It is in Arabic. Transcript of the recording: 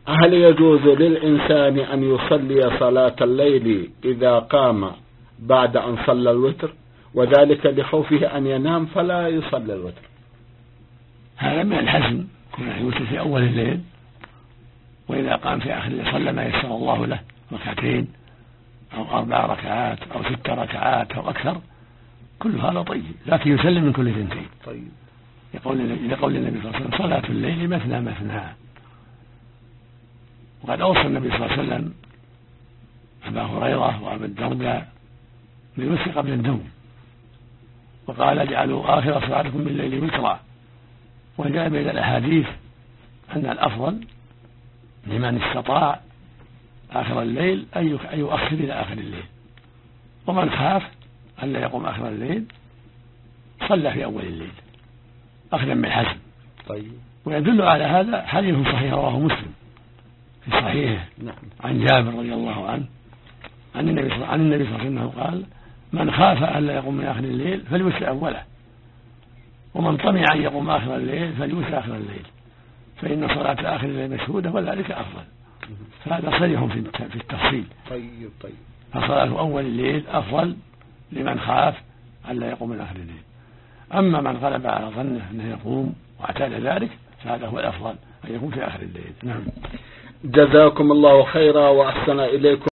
هل يجوز للإنسان أن يصلي صلاة الليل إذا قام بعد أن صلى الوتر، وذلك لخوفه أن ينام فلا يصلي الوتر؟ هذا من الحزم، كونه يوتر في أول الليل، وإذا قام في آخر الليل صلى ما يسر الله له، ركعتين أو 4 ركعات أو 6 ركعات أو أكثر، كل هذا طيب، لكن يسلم من كل ثنتين. طيب. لقول النبي صلى الله عليه وسلم: صلاة الليل مثنى مثنى. وقد أوصى النبي صلى الله عليه وسلم أبا هريرة وأبا الدرداء بالوتر قبل النوم، وقال: اجعلوا آخر صلاتكم بالليل وترا. وجاء بين الأحاديث أن الأفضل لمن استطاع آخر الليل أن يؤخر إلى آخر الليل، ومن خاف أن لا يقوم آخر الليل صلى في أول الليل أخذا من الحزم. طيب. ويدل على هذا حديث صحيح رواه مسلم في صحيحه عن جابر رضي الله عنه عن النبي صلى الله عليه وسلم قال: من خاف أن لا يقوم من آخر الليل فليوتر أوله، ومن طمع أن يقوم آخر الليل فليوتر آخر الليل، فإن صلاة آخر الليل مشهودة وذلك أفضل. فهذا صريح في التفصيل. طيب. فصلاة أول الليل أفضل لمن خاف أن لا يقوم من آخر الليل. أما من غلب على ظنه أنه يقوم واعتاد ذلك فهذا هو الأفضل، أن يكون في آخر الليل. نعم. جزاكم الله خيرا وأحسن إليكم.